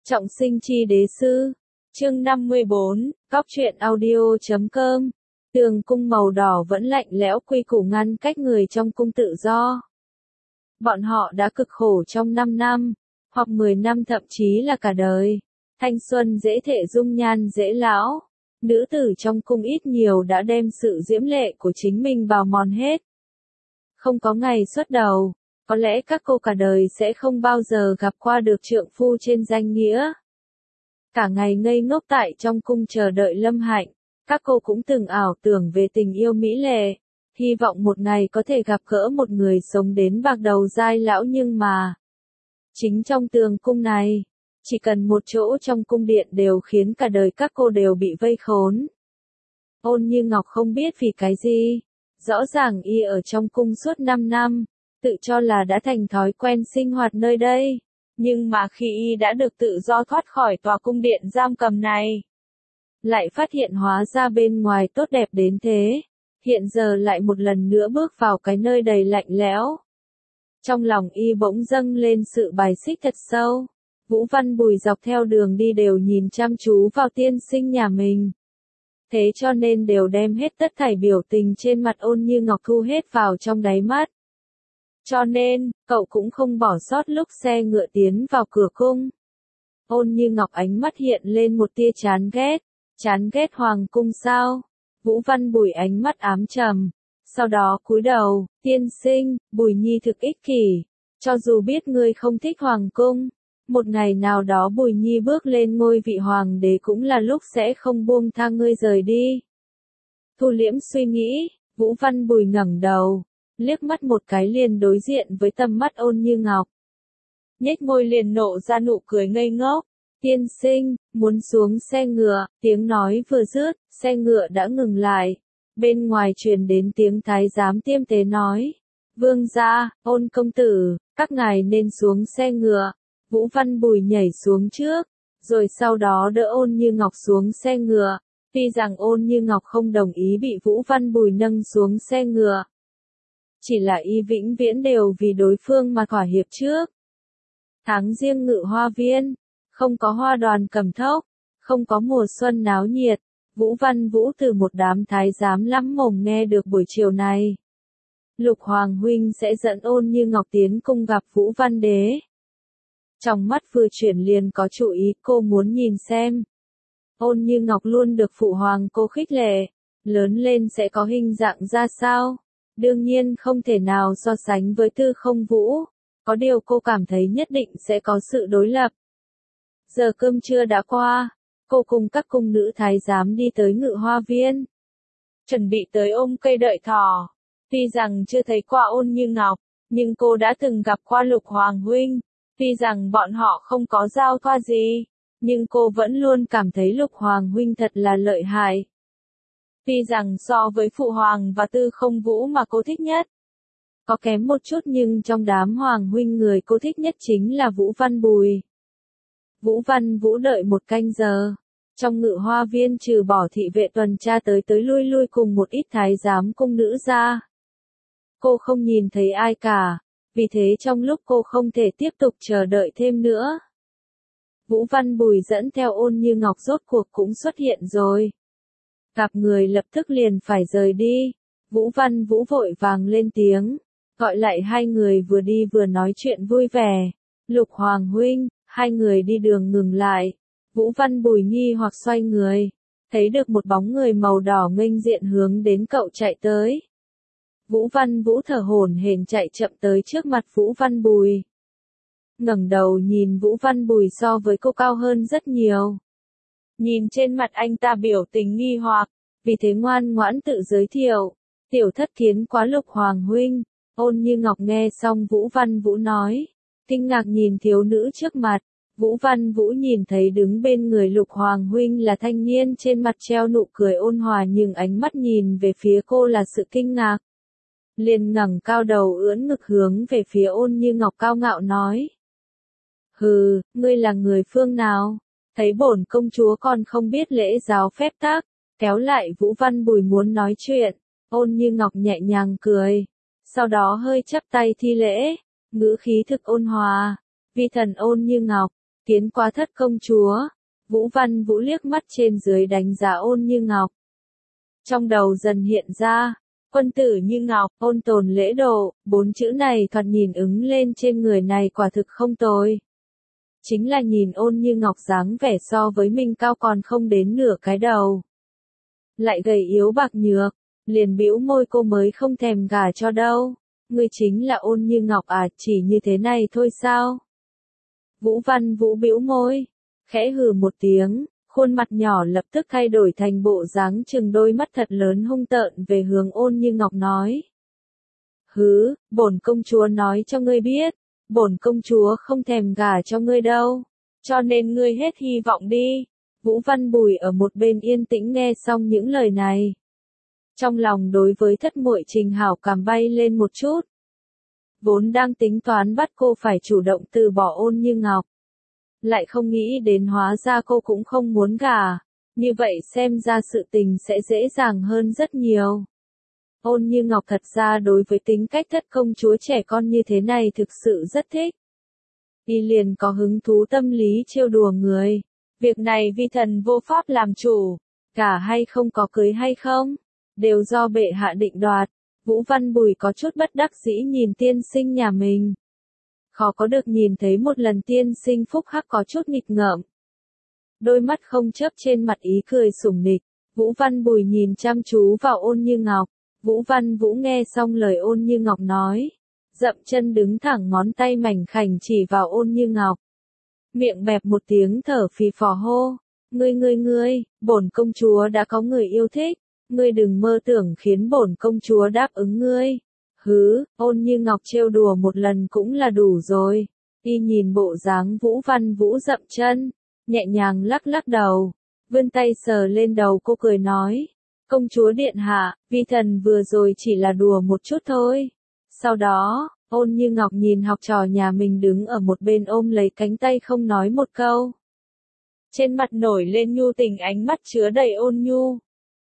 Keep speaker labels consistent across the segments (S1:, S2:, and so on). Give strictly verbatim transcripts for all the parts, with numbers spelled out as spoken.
S1: Trọng sinh chi đế sư. Chương năm mươi bốn, Cóc truyện audio chấm com. Tường cung màu đỏ vẫn lạnh lẽo quy củ ngăn cách người trong cung tự do. Bọn họ đã cực khổ trong năm năm, hoặc mười năm thậm chí là cả đời. Thanh xuân dễ thể dung nhan dễ lão. Nữ tử trong cung ít nhiều đã đem sự diễm lệ của chính mình bào mòn hết. Không có ngày xuất đầu, có lẽ các cô cả đời sẽ không bao giờ gặp qua được trượng phu trên danh nghĩa. Cả ngày ngây ngốc tại trong cung chờ đợi lâm hạnh, các cô cũng từng ảo tưởng về tình yêu mỹ lệ, hy vọng một ngày có thể gặp gỡ một người sống đến bạc đầu dai lão, nhưng mà chính trong tường cung này, chỉ cần một chỗ trong cung điện đều khiến cả đời các cô đều bị vây khốn. Ôn Như Ngọc không biết vì cái gì, rõ ràng y ở trong cung suốt năm năm, tự cho là đã thành thói quen sinh hoạt nơi đây, nhưng mà khi y đã được tự do thoát khỏi tòa cung điện giam cầm này, lại phát hiện hóa ra bên ngoài tốt đẹp đến thế, hiện giờ lại một lần nữa bước vào cái nơi đầy lạnh lẽo. Trong lòng y bỗng dâng lên sự bài xích thật sâu. Vũ Văn Bùi dọc theo đường đi đều nhìn chăm chú vào tiên sinh nhà mình. Thế cho nên đều đem hết tất thảy biểu tình trên mặt Ôn Như Ngọc thu hết vào trong đáy mắt. Cho nên, cậu cũng không bỏ sót lúc xe ngựa tiến vào cửa cung. Ôn Như Ngọc ánh mắt hiện lên một tia chán ghét. Chán ghét hoàng cung sao? Vũ Văn Bùi ánh mắt ám trầm. Sau đó cúi đầu, tiên sinh, Bùi Nhi thực ích kỷ. Cho dù biết ngươi không thích hoàng cung, một ngày nào đó Bùi Nhi bước lên ngôi vị hoàng đế cũng là lúc sẽ không buông tha ngươi rời đi. Thu liễm suy nghĩ, Vũ Văn Bùi ngẩng đầu, liếc mắt một cái liền đối diện với tầm mắt Ôn Như Ngọc. Nhếch môi liền nộ ra nụ cười ngây ngốc. Tiên sinh, muốn xuống xe ngựa, tiếng nói vừa dứt, xe ngựa đã ngừng lại. Bên ngoài truyền đến tiếng thái giám tiêm tế nói. Vương gia, Ôn công tử, các ngài nên xuống xe ngựa. Vũ Văn Bùi nhảy xuống trước, rồi sau đó đỡ Ôn Như Ngọc xuống xe ngựa. Tuy rằng Ôn Như Ngọc không đồng ý bị Vũ Văn Bùi nâng xuống xe ngựa. Chỉ là y vĩnh viễn đều vì đối phương mà thỏa hiệp trước. Tháng riêng Ngự Hoa Viên, không có hoa đoàn cầm thốc, không có mùa xuân náo nhiệt. Vũ Văn Vũ từ một đám thái giám lắm mồm nghe được buổi chiều này. Lục Hoàng huynh sẽ dẫn Ôn Như Ngọc tiến cung gặp Vũ Văn đế. Trong mắt vừa chuyển liền có chủ ý, cô muốn nhìn xem. Ôn Như Ngọc luôn được phụ hoàng cô khích lệ, lớn lên sẽ có hình dạng ra sao? Đương nhiên không thể nào so sánh với Tư Không Vũ, có điều cô cảm thấy nhất định sẽ có sự đối lập. Giờ cơm trưa đã qua, cô cùng các cung nữ thái giám đi tới Ngự Hoa Viên. Chuẩn bị tới ôm cây đợi thỏ. Tuy rằng chưa thấy qua Ôn Như Ngọc, nhưng cô đã từng gặp qua Lục Hoàng huynh. Tuy rằng bọn họ không có giao thoa gì, nhưng cô vẫn luôn cảm thấy Lục Hoàng huynh thật là lợi hại. Tuy rằng so với Phụ Hoàng và Tư Không Vũ mà cô thích nhất, có kém một chút, nhưng trong đám Hoàng huynh người cô thích nhất chính là Vũ Văn Bùi. Vũ Văn Vũ đợi một canh giờ. Trong Ngự Hoa Viên trừ bỏ thị vệ tuần tra tới tới lui lui cùng một ít thái giám cung nữ ra, cô không nhìn thấy ai cả. Vì thế trong lúc cô không thể tiếp tục chờ đợi thêm nữa, Vũ Văn Bùi dẫn theo Ôn Như Ngọc rốt cuộc cũng xuất hiện rồi. Gặp người lập tức liền phải rời đi. Vũ Văn Vũ vội vàng lên tiếng, gọi lại hai người vừa đi vừa nói chuyện vui vẻ. Lục Hoàng huynh, hai người đi đường ngừng lại. Vũ Văn Bùi nghi hoặc xoay người, thấy được một bóng người màu đỏ nghênh diện hướng đến cậu chạy tới. Vũ Văn Vũ thở hổn hển chạy chậm tới trước mặt Vũ Văn Bùi. Ngẩng đầu nhìn Vũ Văn Bùi so với cô cao hơn rất nhiều. Nhìn trên mặt anh ta biểu tình nghi hoặc, vì thế ngoan ngoãn tự giới thiệu. Tiểu thất kiến quá Lục Hoàng huynh. Ôn Như Ngọc nghe xong Vũ Văn Vũ nói, kinh ngạc nhìn thiếu nữ trước mặt. Vũ Văn Vũ nhìn thấy đứng bên người Lục Hoàng huynh là thanh niên trên mặt treo nụ cười ôn hòa, nhưng ánh mắt nhìn về phía cô là sự kinh ngạc. Liền ngẩng cao đầu ưỡn ngực hướng về phía Ôn Như Ngọc cao ngạo nói. Hừ, ngươi là người phương nào? Thấy bổn công chúa còn không biết lễ giáo phép tắc, kéo lại Vũ Văn Bùi muốn nói chuyện. Ôn Như Ngọc nhẹ nhàng cười, sau đó hơi chắp tay thi lễ, ngữ khí thực ôn hòa. Vi thần Ôn Như Ngọc, Tiến qua thất công chúa, Vũ Văn Vũ liếc mắt trên dưới đánh giá Ôn Như Ngọc. Trong đầu dần hiện ra, quân tử như ngọc, ôn tồn lễ độ, bốn chữ này thoạt nhìn ứng lên trên người này quả thực không tồi. Chính là nhìn Ôn Như Ngọc dáng vẻ so với mình cao còn không đến nửa cái đầu. Lại gầy yếu bạc nhược, liền bĩu môi cô mới không thèm gả cho đâu. Ngươi chính là Ôn Như Ngọc à, chỉ như thế này thôi sao? Vũ Văn Vũ bĩu môi, khẽ hừ một tiếng, khuôn mặt nhỏ lập tức thay đổi thành bộ dáng trừng đôi mắt thật lớn hung tợn về hướng Ôn Như Ngọc nói. Hứ, bổn công chúa nói cho ngươi biết, bổn công chúa không thèm gả cho ngươi đâu, cho nên ngươi hết hy vọng đi. Vũ Văn Bùi ở một bên yên tĩnh nghe xong những lời này. Trong lòng đối với thất muội Trình hảo cảm bay lên một chút. Vốn đang tính toán bắt cô phải chủ động từ bỏ Ôn Như Ngọc. Lại không nghĩ đến hóa ra cô cũng không muốn gả, như vậy xem ra sự tình sẽ dễ dàng hơn rất nhiều. Ôn Như Ngọc thật ra đối với tính cách thất công chúa trẻ con như thế này thực sự rất thích. Y liền có hứng thú tâm lý trêu đùa người. Việc này vi thần vô pháp làm chủ, cả hay không có cưới hay không, đều do bệ hạ định đoạt. Vũ Văn Bùi có chút bất đắc dĩ nhìn tiên sinh nhà mình. Khó có được nhìn thấy một lần tiên sinh phúc hắc có chút nghịch ngợm. Đôi mắt không chớp trên mặt ý cười sủng nịch, Vũ Văn Bùi nhìn chăm chú vào Ôn Như Ngọc. Vũ Văn Vũ nghe xong lời Ôn Như Ngọc nói, dậm chân đứng thẳng ngón tay mảnh khảnh chỉ vào Ôn Như Ngọc. Miệng bẹp một tiếng thở phì phò hô, ngươi ngươi ngươi, bổn công chúa đã có người yêu thích, ngươi đừng mơ tưởng khiến bổn công chúa đáp ứng ngươi. Hứ, Ôn Như Ngọc trêu đùa một lần cũng là đủ rồi. Y nhìn bộ dáng Vũ Văn Vũ dậm chân, nhẹ nhàng lắc lắc đầu, vươn tay sờ lên đầu cô cười nói, công chúa điện hạ, vi thần vừa rồi chỉ là đùa một chút thôi. Sau đó, Ôn Như Ngọc nhìn học trò nhà mình đứng ở một bên ôm lấy cánh tay không nói một câu. Trên mặt nổi lên nhu tình, ánh mắt chứa đầy ôn nhu.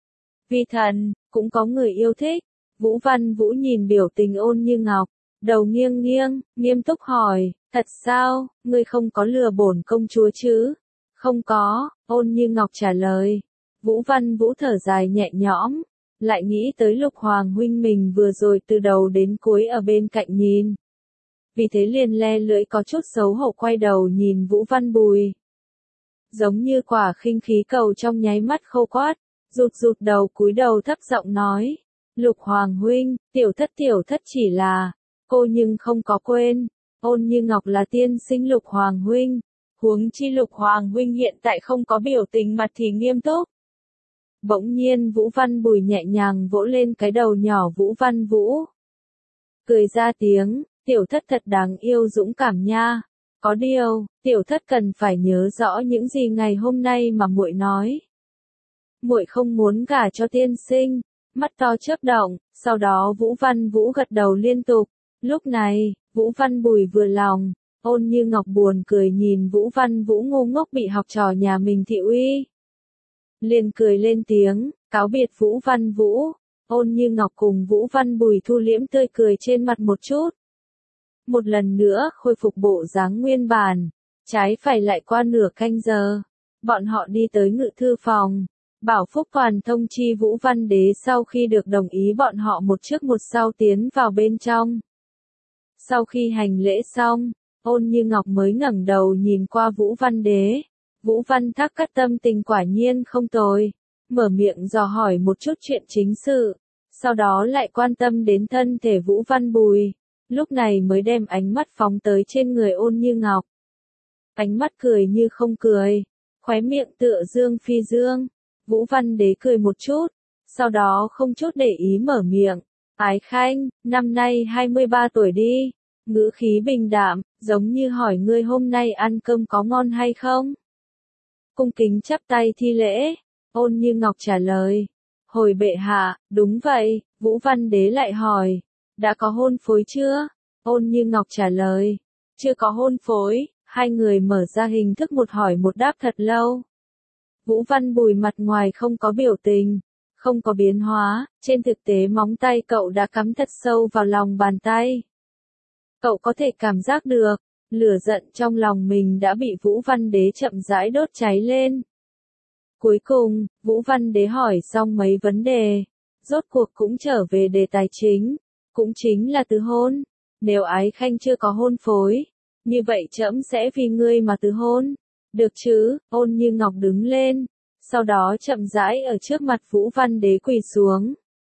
S1: Vi thần, cũng có người yêu thích. Vũ Văn Vũ nhìn biểu tình Ôn Như Ngọc, đầu nghiêng nghiêng, nghiêm túc hỏi, thật sao, ngươi không có lừa bổn công chúa chứ? Không có, Ôn Như Ngọc trả lời. Vũ Văn Vũ thở dài nhẹ nhõm, lại nghĩ tới Lục Hoàng huynh mình vừa rồi từ đầu đến cuối ở bên cạnh nhìn. Vì thế liền le lưỡi có chút xấu hổ quay đầu nhìn Vũ Văn Bùi. Giống như quả khinh khí cầu trong nháy mắt khô quát, rụt rụt đầu cúi đầu thấp giọng nói. Lục Hoàng huynh, tiểu thất tiểu thất chỉ là, cô nhưng không có quên, Ôn Như Ngọc là tiên sinh Lục Hoàng huynh, huống chi Lục Hoàng huynh hiện tại không có biểu tình mặt thì nghiêm túc. Bỗng nhiên Vũ Văn Bùi nhẹ nhàng vỗ lên cái đầu nhỏ Vũ Văn Vũ. Cười ra tiếng, tiểu thất thật đáng yêu dũng cảm nha. Có điều, tiểu thất cần phải nhớ rõ những gì ngày hôm nay mà muội nói. Muội không muốn gả cho tiên sinh. Mắt to chớp động, sau đó Vũ Văn Vũ gật đầu liên tục. Lúc này, Vũ Văn Bùi vừa lòng, Ôn Như Ngọc buồn cười nhìn Vũ Văn Vũ ngu ngốc bị học trò nhà mình thị uy. Liền cười lên tiếng, cáo biệt Vũ Văn Vũ. Ôn Như Ngọc cùng Vũ Văn Bùi thu liễm tươi cười trên mặt một chút. Một lần nữa khôi phục bộ dáng nguyên bản, trái phải lại qua nửa canh giờ. Bọn họ đi tới ngự thư phòng. Bảo Phúc Toàn thông chi Vũ Văn Đế sau khi được đồng ý bọn họ một trước một sau tiến vào bên trong. Sau khi hành lễ xong, Ôn Như Ngọc mới ngẩng đầu nhìn qua Vũ Văn Đế. Vũ Văn Thác cắt tâm tình quả nhiên không tồi, mở miệng dò hỏi một chút chuyện chính sự, sau đó lại quan tâm đến thân thể Vũ Văn Bùi, lúc này mới đem ánh mắt phóng tới trên người Ôn Như Ngọc. Ánh mắt cười như không cười, khóe miệng tựa dương phi dương. Vũ Văn Đế cười một chút, sau đó không chút để ý mở miệng, Ái Khanh, năm nay hai mươi ba tuổi đi, ngữ khí bình đạm, giống như hỏi ngươi hôm nay ăn cơm có ngon hay không? Cung kính chắp tay thi lễ, Ôn Như Ngọc trả lời, hồi bệ hạ, đúng vậy. Vũ Văn Đế lại hỏi, đã có hôn phối chưa? Ôn Như Ngọc trả lời, chưa có hôn phối. Hai người mở ra hình thức một hỏi một đáp thật lâu. Vũ Văn Bùi mặt ngoài không có biểu tình, không có biến hóa, trên thực tế móng tay cậu đã cắm thật sâu vào lòng bàn tay. Cậu có thể cảm giác được, Lửa giận trong lòng mình đã bị Vũ Văn Đế chậm rãi đốt cháy lên. Cuối cùng, Vũ Văn Đế hỏi xong mấy vấn đề, rốt cuộc cũng trở về đề tài chính, cũng chính là từ hôn. Nếu Ái Khanh chưa có hôn phối, như vậy trẫm sẽ vì ngươi mà từ hôn. Được chứ? Ôn Như Ngọc đứng lên, sau đó chậm rãi ở trước mặt Vũ Văn Đế quỳ xuống.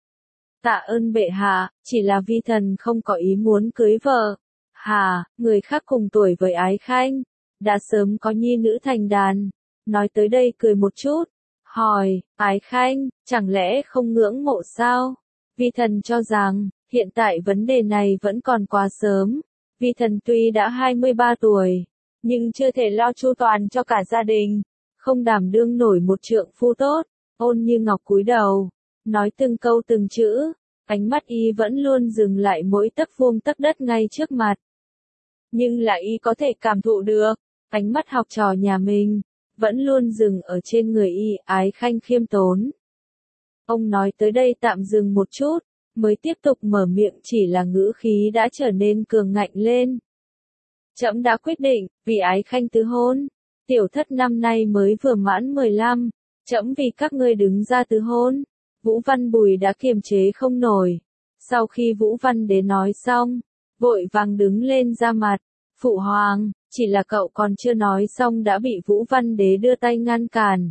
S1: Tạ ơn bệ hạ, chỉ là vi thần không có ý muốn cưới vợ. Hà, người khác cùng tuổi với Ái Khanh, đã sớm có nhi nữ thành đàn. Nói tới đây cười một chút, hỏi, Ái Khanh, chẳng lẽ không ngưỡng mộ sao? Vi thần cho rằng, hiện tại vấn đề này vẫn còn quá sớm. Vi thần tuy đã hai mươi ba tuổi, nhưng chưa thể lo chu toàn cho cả gia đình, không đảm đương nổi một trượng phu tốt. Ôn Như Ngọc cúi đầu, nói từng câu từng chữ, ánh mắt y vẫn luôn dừng lại mỗi tấc vuông tấc đất ngay trước mặt. Nhưng là y có thể cảm thụ được, ánh mắt học trò nhà mình, vẫn luôn dừng ở trên người y. Ái Khanh khiêm tốn. Ông nói tới đây tạm dừng một chút, mới tiếp tục mở miệng, chỉ là ngữ khí đã trở nên cường ngạnh lên. Trẫm đã quyết định, vì Ái Khanh tứ hôn. Tiểu thất năm nay mới vừa mãn mười lăm, trẫm vì các ngươi đứng ra tứ hôn. Vũ Văn Bùi đã kiềm chế không nổi. Sau khi Vũ Văn Đế nói xong, vội vàng đứng lên ra mặt. Phụ hoàng, chỉ là cậu còn chưa nói xong đã bị Vũ Văn Đế đưa tay ngăn cản.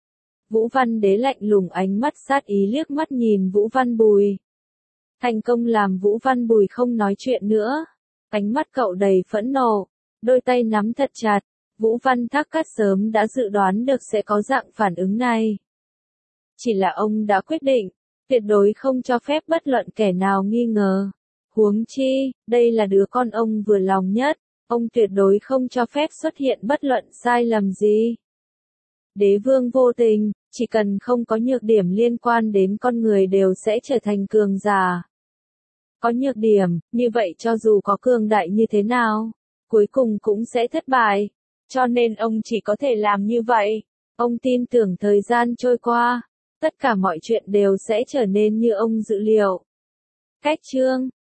S1: Vũ Văn Đế lạnh lùng ánh mắt sát ý liếc mắt nhìn Vũ Văn Bùi. Thành công làm Vũ Văn Bùi không nói chuyện nữa. Ánh mắt cậu đầy phẫn nộ, đôi tay nắm thật chặt. Vũ Văn Thác Cát sớm đã dự đoán được sẽ có dạng phản ứng này. Chỉ là ông đã quyết định, tuyệt đối không cho phép bất luận kẻ nào nghi ngờ. Huống chi, đây là đứa con ông vừa lòng nhất, ông tuyệt đối không cho phép xuất hiện bất luận sai lầm gì. Đế vương vô tình, chỉ cần không có nhược điểm liên quan đến con người đều sẽ trở thành cường giả. Có nhược điểm, như vậy cho dù có cường đại như thế nào, cuối cùng cũng sẽ thất bại. Cho nên ông chỉ có thể làm như vậy. Ông tin tưởng thời gian trôi qua, tất cả mọi chuyện đều sẽ trở nên như ông dự liệu. Cách chương